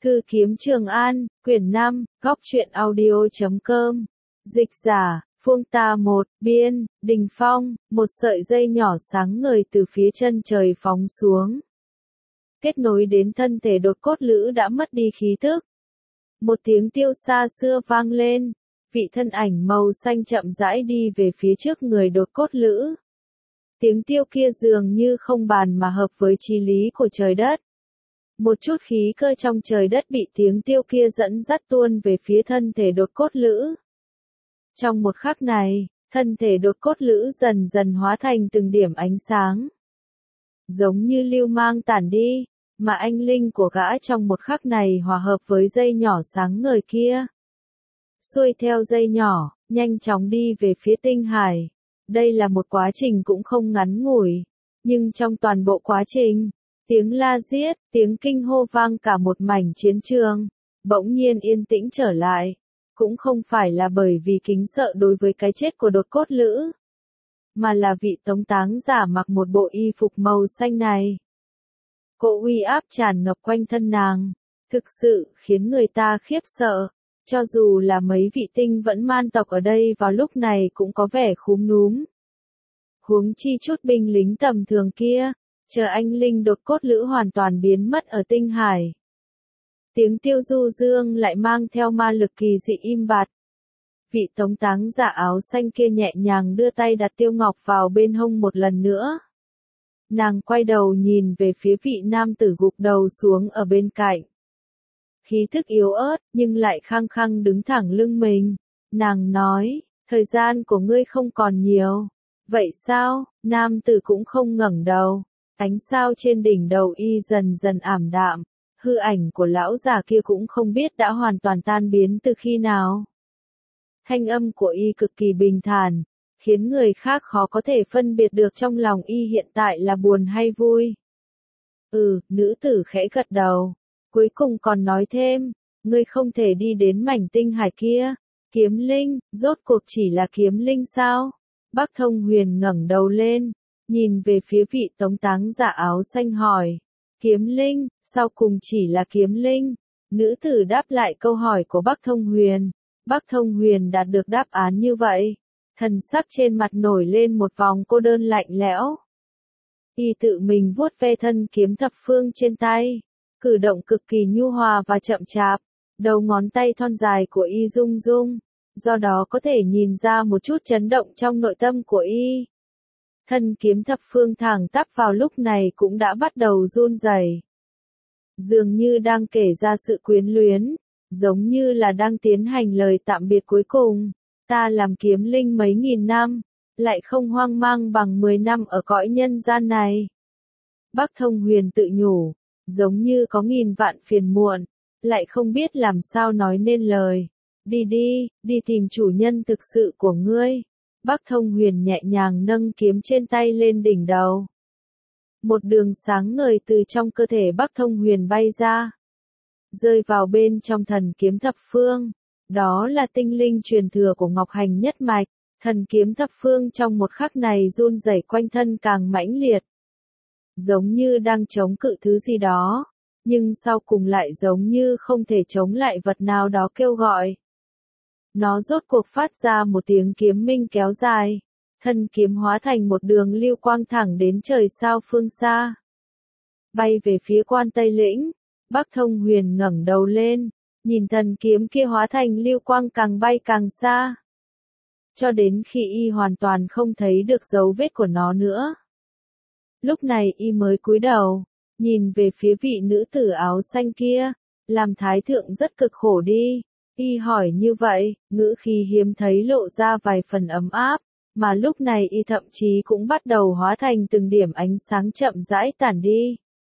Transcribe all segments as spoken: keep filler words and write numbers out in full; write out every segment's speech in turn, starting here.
Thư kiếm Trường An, quyển năm, góc truyện audio chấm com. Dịch giả, Phương Ta một, biên, Đình Phong, một sợi dây nhỏ sáng ngời từ phía chân trời phóng xuống. Kết nối đến thân thể đột cốt lữ đã mất đi khí tức. Một tiếng tiêu xa xưa vang lên, vị thân ảnh màu xanh chậm rãi đi về phía trước người đột cốt lữ. Tiếng tiêu kia dường như không bàn mà hợp với chí lý của trời đất. Một chút khí cơ trong trời đất bị tiếng tiêu kia dẫn dắt tuôn về phía thân thể đột cốt lữ. Trong một khắc này, thân thể đột cốt lữ dần dần hóa thành từng điểm ánh sáng. Giống như lưu mang tản đi, mà anh linh của gã trong một khắc này hòa hợp với dây nhỏ sáng ngời kia. Xuôi theo dây nhỏ, nhanh chóng đi về phía tinh hải. Đây là một quá trình cũng không ngắn ngủi, nhưng trong toàn bộ quá trình, tiếng la giết, tiếng kinh hô vang cả một mảnh chiến trường, bỗng nhiên yên tĩnh trở lại, cũng không phải là bởi vì kính sợ đối với cái chết của đột cốt lữ, mà là vị tống táng giả mặc một bộ y phục màu xanh này. Cỗ uy áp tràn ngập quanh thân nàng, thực sự khiến người ta khiếp sợ, cho dù là mấy vị tinh vẫn man tộc ở đây vào lúc này cũng có vẻ khúm núm. Huống chi chút binh lính tầm thường kia, chờ anh linh đột cốt lữ hoàn toàn biến mất ở tinh hải. Tiếng tiêu du dương lại mang theo ma lực kỳ dị im bặt. Vị tống táng giả áo xanh kia nhẹ nhàng đưa tay đặt tiêu ngọc vào bên hông một lần nữa. Nàng quay đầu nhìn về phía vị nam tử gục đầu xuống ở bên cạnh. Khí thức yếu ớt nhưng lại khăng khăng đứng thẳng lưng mình. Nàng nói, thời gian của ngươi không còn nhiều. Vậy sao? Nam tử cũng không ngẩng đầu. Ánh sao trên đỉnh đầu y dần dần ảm đạm, hư ảnh của lão già kia cũng không biết đã hoàn toàn tan biến từ khi nào. Thanh âm của y cực kỳ bình thản, khiến người khác khó có thể phân biệt được trong lòng y hiện tại là buồn hay vui. Ừ, nữ tử khẽ gật đầu, cuối cùng còn nói thêm, ngươi không thể đi đến mảnh tinh hải kia. Kiếm linh, rốt cuộc chỉ là kiếm linh sao? Bắc Thông Huyền ngẩng đầu lên, nhìn về phía vị tống táng giả áo xanh hỏi, kiếm linh, sau cùng chỉ là kiếm linh. Nữ tử đáp lại câu hỏi của Bắc Thông Huyền. Bắc Thông Huyền đạt được đáp án như vậy, thần sắc trên mặt nổi lên một vòng cô đơn lạnh lẽo. Y tự mình vuốt ve thân kiếm thập phương trên tay, cử động cực kỳ nhu hòa và chậm chạp, đầu ngón tay thon dài của y rung rung, do đó có thể nhìn ra một chút chấn động trong nội tâm của y. Thân kiếm thập phương thẳng tắp vào lúc này cũng đã bắt đầu run rẩy, dường như đang kể ra sự quyến luyến, giống như là đang tiến hành lời tạm biệt cuối cùng. Ta làm kiếm linh mấy nghìn năm, lại không hoang mang bằng mười năm ở cõi nhân gian này. Bắc Thông Huyền tự nhủ, giống như có nghìn vạn phiền muộn, lại không biết làm sao nói nên lời. Đi đi, đi tìm chủ nhân thực sự của ngươi. Bắc Thông Huyền nhẹ nhàng nâng kiếm trên tay lên đỉnh đầu. Một đường sáng ngời từ trong cơ thể Bắc Thông Huyền bay ra, rơi vào bên trong thần kiếm thập phương. Đó là tinh linh truyền thừa của Ngọc Hành nhất mạch. Thần kiếm thập phương trong một khắc này run rẩy quanh thân càng mãnh liệt, giống như đang chống cự thứ gì đó, nhưng sau cùng lại giống như không thể chống lại vật nào đó kêu gọi. Nó rốt cuộc phát ra một tiếng kiếm minh kéo dài, thân kiếm hóa thành một đường lưu quang thẳng đến trời sao phương xa, bay về phía Quan Tây Lĩnh. Bắc Thông Huyền ngẩng đầu lên, nhìn thần kiếm kia hóa thành lưu quang càng bay càng xa, cho đến khi y hoàn toàn không thấy được dấu vết của nó nữa. Lúc này y mới cúi đầu, nhìn về phía vị nữ tử áo xanh kia, làm thái thượng rất cực khổ đi. Y hỏi như vậy, ngữ khí hiếm thấy lộ ra vài phần ấm áp, mà lúc này y thậm chí cũng bắt đầu hóa thành từng điểm ánh sáng chậm rãi tản đi.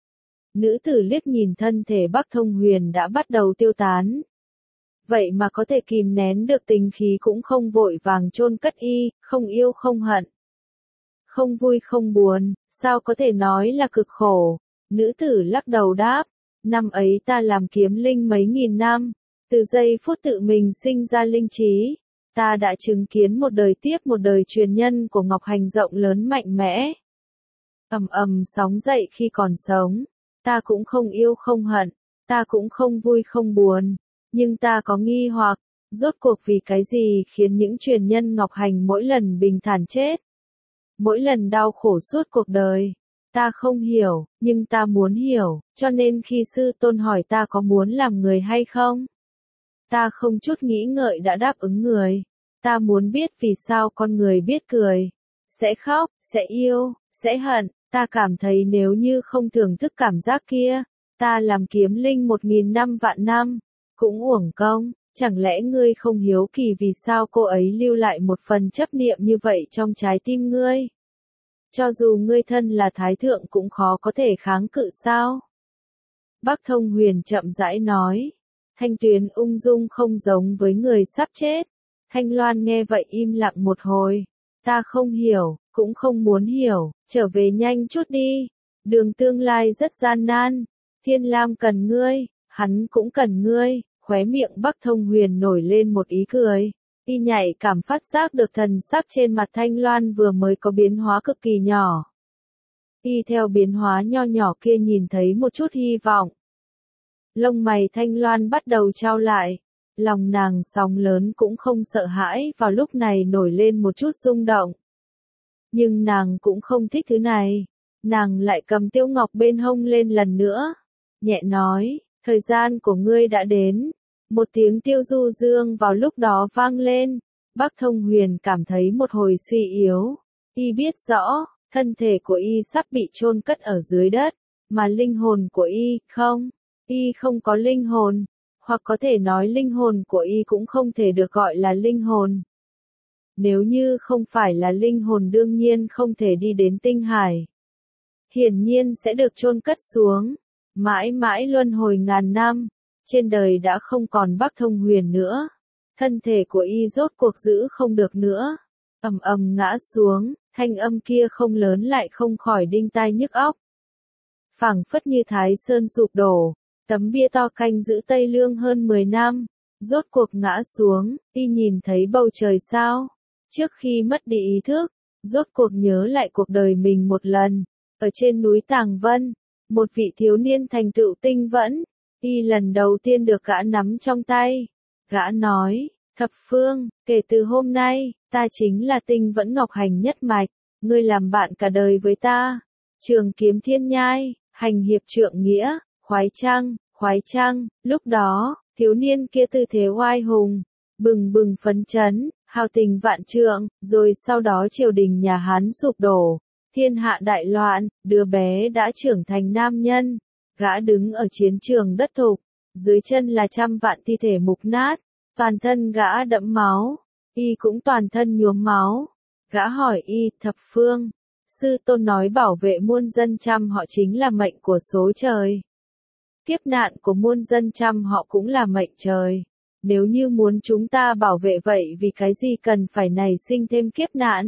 Nữ tử liếc nhìn thân thể Bắc Thông Huyền đã bắt đầu tiêu tán. Vậy mà có thể kìm nén được tình khí cũng không vội vàng chôn cất y, không yêu không hận, không vui không buồn, sao có thể nói là cực khổ. Nữ tử lắc đầu đáp, năm ấy ta làm kiếm linh mấy nghìn năm, từ giây phút tự mình sinh ra linh trí, ta đã chứng kiến một đời tiếp một đời truyền nhân của Ngọc Hành rộng lớn mạnh mẽ, ầm ầm sóng dậy khi còn sống. Ta cũng không yêu không hận, Ta cũng không vui không buồn, nhưng ta có nghi hoặc, rốt cuộc vì cái gì khiến những truyền nhân Ngọc Hành mỗi lần bình thản chết, mỗi lần đau khổ suốt cuộc đời. Ta không hiểu, nhưng ta muốn hiểu, cho nên khi sư tôn hỏi ta có muốn làm người hay không, ta không chút nghĩ ngợi đã đáp ứng người. Ta muốn biết vì sao con người biết cười, sẽ khóc, sẽ yêu, sẽ hận. Ta cảm thấy nếu như không thưởng thức cảm giác kia, ta làm kiếm linh một nghìn năm vạn năm, cũng uổng công. Chẳng lẽ ngươi không hiếu kỳ vì sao cô ấy lưu lại một phần chấp niệm như vậy trong trái tim ngươi? Cho dù ngươi thân là thái thượng cũng khó có thể kháng cự sao? Bắc Thông Huyền chậm rãi nói. Thanh Tuyền ung dung không giống với người sắp chết. Thanh Loan nghe vậy im lặng một hồi. Ta không hiểu, cũng không muốn hiểu, trở về nhanh chút đi. Đường tương lai rất gian nan. Thiên Lam cần ngươi, hắn cũng cần ngươi. Khóe miệng Bắc Thông Huyền nổi lên một ý cười. Y nhạy cảm phát giác được thần sắc trên mặt Thanh Loan vừa mới có biến hóa cực kỳ nhỏ. Y theo biến hóa nho nhỏ kia nhìn thấy một chút hy vọng. Lông mày Thanh Loan bắt đầu trao lại. Lòng nàng sóng lớn cũng không sợ hãi vào lúc này nổi lên một chút rung động. Nhưng nàng cũng không thích thứ này. Nàng lại cầm Tiêu Ngọc bên hông lên lần nữa. Nhẹ nói, thời gian của ngươi đã đến. Một tiếng tiêu du dương vào lúc đó vang lên. Bắc Thông Huyền cảm thấy một hồi suy yếu. Y biết rõ, thân thể của y sắp bị chôn cất ở dưới đất. Mà linh hồn của y, không. Y không có linh hồn. Hoặc có thể nói linh hồn của y cũng không thể được gọi là linh hồn. Nếu như không phải là linh hồn đương nhiên không thể đi đến tinh hải. Hiển nhiên sẽ được chôn cất xuống. Mãi mãi luân hồi ngàn năm. Trên đời đã không còn Bắc Thông Huyền nữa. Thân thể của y rốt cuộc giữ không được nữa. Ầm ầm ngã xuống, thanh âm kia không lớn lại không khỏi đinh tai nhức óc. Phảng phất như Thái Sơn sụp đổ. Tấm bia to canh giữ Tây Lương hơn mười năm. Rốt cuộc ngã xuống, y nhìn thấy bầu trời sao. Trước khi mất đi ý thức, rốt cuộc nhớ lại cuộc đời mình một lần. Ở trên núi Tàng Vân, một vị thiếu niên thành tựu tinh vẫn. Y lần đầu tiên được gã nắm trong tay. Gã nói, thập phương, kể từ hôm nay, ta chính là tinh vẫn Ngọc Hành nhất mạch. Ngươi làm bạn cả đời với ta. Trường kiếm thiên nhai, hành hiệp trượng nghĩa, khoái trăng, khoái trăng. Lúc đó, thiếu niên kia tư thế oai hùng, bừng bừng phấn chấn, hào tình vạn trượng. Rồi sau đó triều đình nhà Hán sụp đổ. Thiên hạ đại loạn, đứa bé đã trưởng thành nam nhân. Gã đứng ở chiến trường đất thục, dưới chân là trăm vạn thi thể mục nát, toàn thân gã đẫm máu, y cũng toàn thân nhuốm máu. Gã hỏi y, thập phương, sư tôn nói bảo vệ muôn dân trăm họ chính là mệnh của số trời. Kiếp nạn của muôn dân trăm họ cũng là mệnh trời. Nếu như muốn chúng ta bảo vệ vậy vì cái gì cần phải nảy sinh thêm kiếp nạn?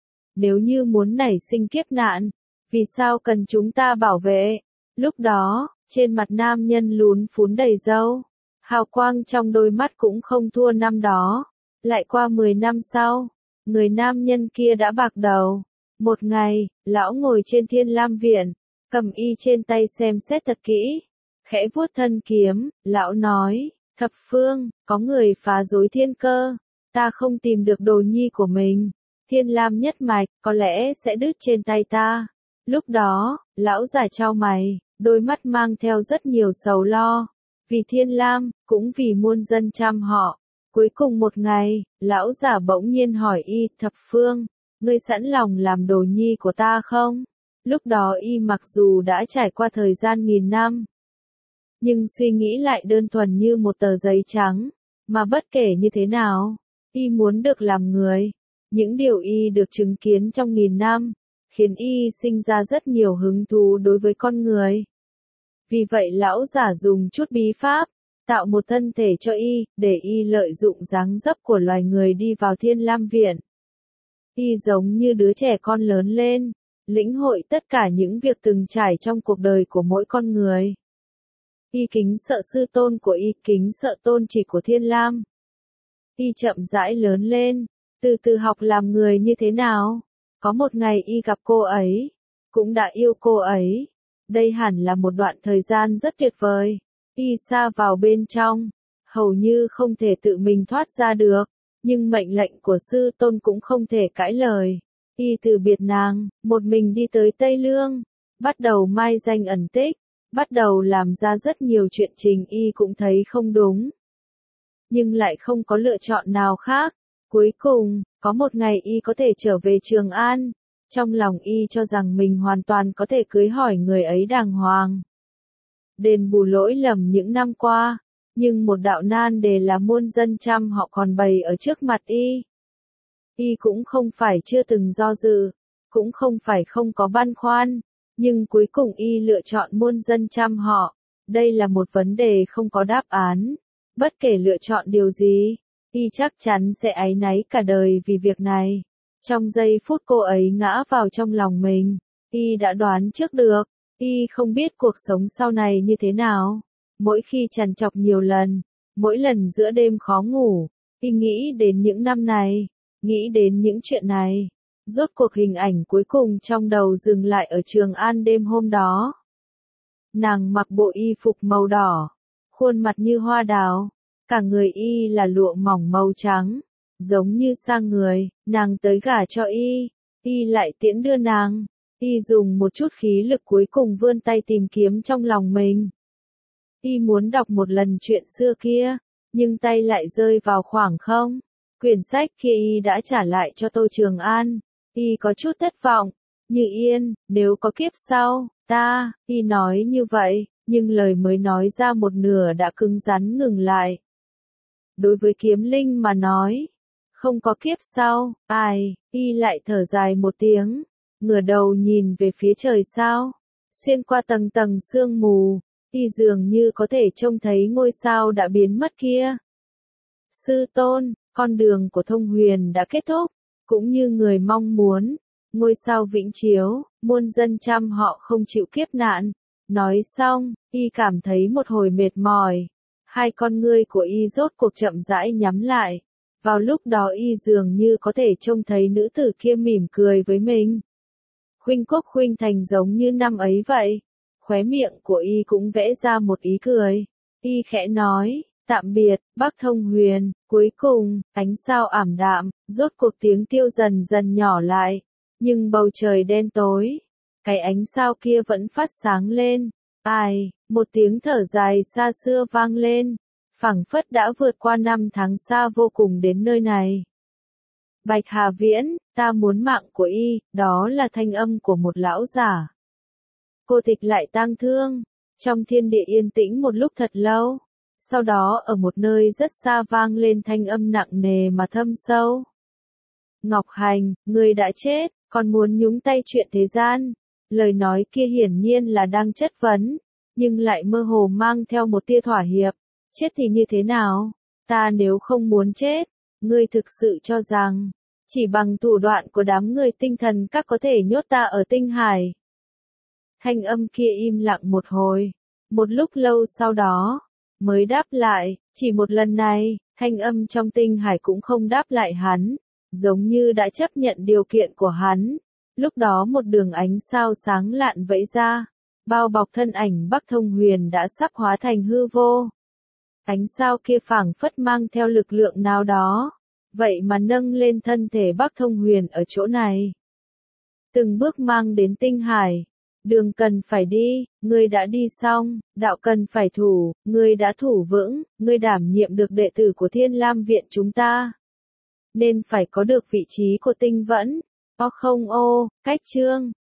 Nếu như muốn nảy sinh kiếp nạn, vì sao cần chúng ta bảo vệ? Lúc đó, trên mặt nam nhân lún phún đầy râu, hào quang trong đôi mắt cũng không thua năm đó. Lại qua mười năm sau, người nam nhân kia đã bạc đầu. Một ngày, lão ngồi trên Thiên Lam Viện, cầm y trên tay xem xét thật kỹ, khẽ vuốt thân kiếm, lão nói, thập phương, có người phá rối thiên cơ, ta không tìm được đồ nhi của mình, Thiên Lam nhất mạch, có lẽ sẽ đứt trên tay ta. Lúc đó, lão già chau mày, đôi mắt mang theo rất nhiều sầu lo, vì Thiên Lam, cũng vì muôn dân trăm họ. Cuối cùng một ngày, lão già bỗng nhiên hỏi y, thập phương, ngươi sẵn lòng làm đồ nhi của ta không? Lúc đó y mặc dù đã trải qua thời gian nghìn năm, nhưng suy nghĩ lại đơn thuần như một tờ giấy trắng, mà bất kể như thế nào, y muốn được làm người. Những điều y được chứng kiến trong nghìn năm, khiến y sinh ra rất nhiều hứng thú đối với con người. Vì vậy lão giả dùng chút bí pháp, tạo một thân thể cho y, để y lợi dụng dáng dấp của loài người đi vào Thiên Lam Viện. Y giống như đứa trẻ con lớn lên, lĩnh hội tất cả những việc từng trải trong cuộc đời của mỗi con người. Y kính sợ sư tôn của y, kính sợ tôn chỉ của Thiên Lam. Y chậm rãi lớn lên, từ từ học làm người như thế nào. Có một ngày y gặp cô ấy, cũng đã yêu cô ấy. Đây hẳn là một đoạn thời gian rất tuyệt vời. Y sa vào bên trong, hầu như không thể tự mình thoát ra được, nhưng mệnh lệnh của sư tôn cũng không thể cãi lời. Y từ biệt nàng, một mình đi tới Tây Lương, bắt đầu mai danh ẩn tích, bắt đầu làm ra rất nhiều chuyện Trình Y cũng thấy không đúng. Nhưng lại không có lựa chọn nào khác. Cuối cùng, có một ngày Y có thể trở về Trường An, trong lòng Y cho rằng mình hoàn toàn có thể cưới hỏi người ấy đàng hoàng. Đền bù lỗi lầm những năm qua, nhưng một đạo nan đề là muôn dân trăm họ còn bày ở trước mặt Y. Y cũng không phải chưa từng do dự, cũng không phải không có băn khoăn, nhưng cuối cùng Y lựa chọn muôn dân trăm họ. Đây là một vấn đề không có đáp án. Bất kể lựa chọn điều gì, Y chắc chắn sẽ áy náy cả đời vì việc này. Trong giây phút cô ấy ngã vào trong lòng mình, Y đã đoán trước được. Y không biết cuộc sống sau này như thế nào. Mỗi khi trằn trọc nhiều lần, mỗi lần giữa đêm khó ngủ, Y nghĩ đến những năm này, nghĩ đến những chuyện này. Rốt cuộc hình ảnh cuối cùng trong đầu dừng lại ở Trường An đêm hôm đó. Nàng mặc bộ y phục màu đỏ, khuôn mặt như hoa đào, cả người Y là lụa mỏng màu trắng, giống như sang người. Nàng tới gả cho Y, Y lại tiễn đưa nàng. Y dùng một chút khí lực cuối cùng vươn tay tìm kiếm trong lòng mình. Y muốn đọc một lần chuyện xưa kia, nhưng tay lại rơi vào khoảng không. Quyển sách kia Y đã trả lại cho Tô Trường An. Y có chút thất vọng. Như yên, nếu có kiếp sau, ta, Y nói như vậy, nhưng lời mới nói ra một nửa đã cứng rắn ngừng lại. Đối với Kiếm Linh mà nói, không có kiếp sau, ai, Y lại thở dài một tiếng, ngửa đầu nhìn về phía trời sao, xuyên qua tầng tầng sương mù, Y dường như có thể trông thấy ngôi sao đã biến mất kia. Sư tôn, con đường của Thông Huyền đã kết thúc, cũng như người mong muốn, ngôi sao vĩnh chiếu, muôn dân trăm họ không chịu kiếp nạn. Nói xong, Y cảm thấy một hồi mệt mỏi, hai con ngươi của Y rốt cuộc chậm rãi nhắm lại. Vào lúc đó Y dường như có thể trông thấy nữ tử kia mỉm cười với mình. Khuynh Quốc khuynh thành giống như năm ấy vậy. Khóe miệng của Y cũng vẽ ra một ý cười. Y khẽ nói, tạm biệt, Bắc Thông Huyền. Cuối cùng, ánh sao ảm đạm, rốt cuộc tiếng tiêu dần dần nhỏ lại. Nhưng bầu trời đen tối, cái ánh sao kia vẫn phát sáng lên. Ai, một tiếng thở dài xa xưa vang lên, phảng phất đã vượt qua năm tháng xa vô cùng đến nơi này. Bạch Hà Viễn, ta muốn mạng của Y, đó là thanh âm của một lão giả. Cô Tịch lại tang thương, trong thiên địa yên tĩnh một lúc thật lâu. Sau đó ở một nơi rất xa vang lên thanh âm nặng nề mà thâm sâu. Ngọc Hành, ngươi đã chết, còn muốn nhúng tay chuyện thế gian. Lời nói kia hiển nhiên là đang chất vấn, nhưng lại mơ hồ mang theo một tia thỏa hiệp. Chết thì như thế nào? Ta nếu không muốn chết, ngươi thực sự cho rằng, chỉ bằng thủ đoạn của đám người tinh thần các có thể nhốt ta ở tinh hải. Thanh âm kia im lặng một hồi, một lúc lâu sau đó, mới đáp lại, chỉ một lần này, thanh âm trong tinh hải cũng không đáp lại hắn, giống như đã chấp nhận điều kiện của hắn. Lúc đó một đường ánh sao sáng lạn vẫy ra, bao bọc thân ảnh Bắc Thông Huyền đã sắp hóa thành hư vô. Ánh sao kia phảng phất mang theo lực lượng nào đó, vậy mà nâng lên thân thể Bắc Thông Huyền ở chỗ này. Từng bước mang đến tinh hải, đường cần phải đi, ngươi đã đi xong, đạo cần phải thủ, ngươi đã thủ vững, ngươi đảm nhiệm được đệ tử của Thiên Lam Viện chúng ta. Nên phải có được vị trí của tinh vẫn. O không ô, cách chương.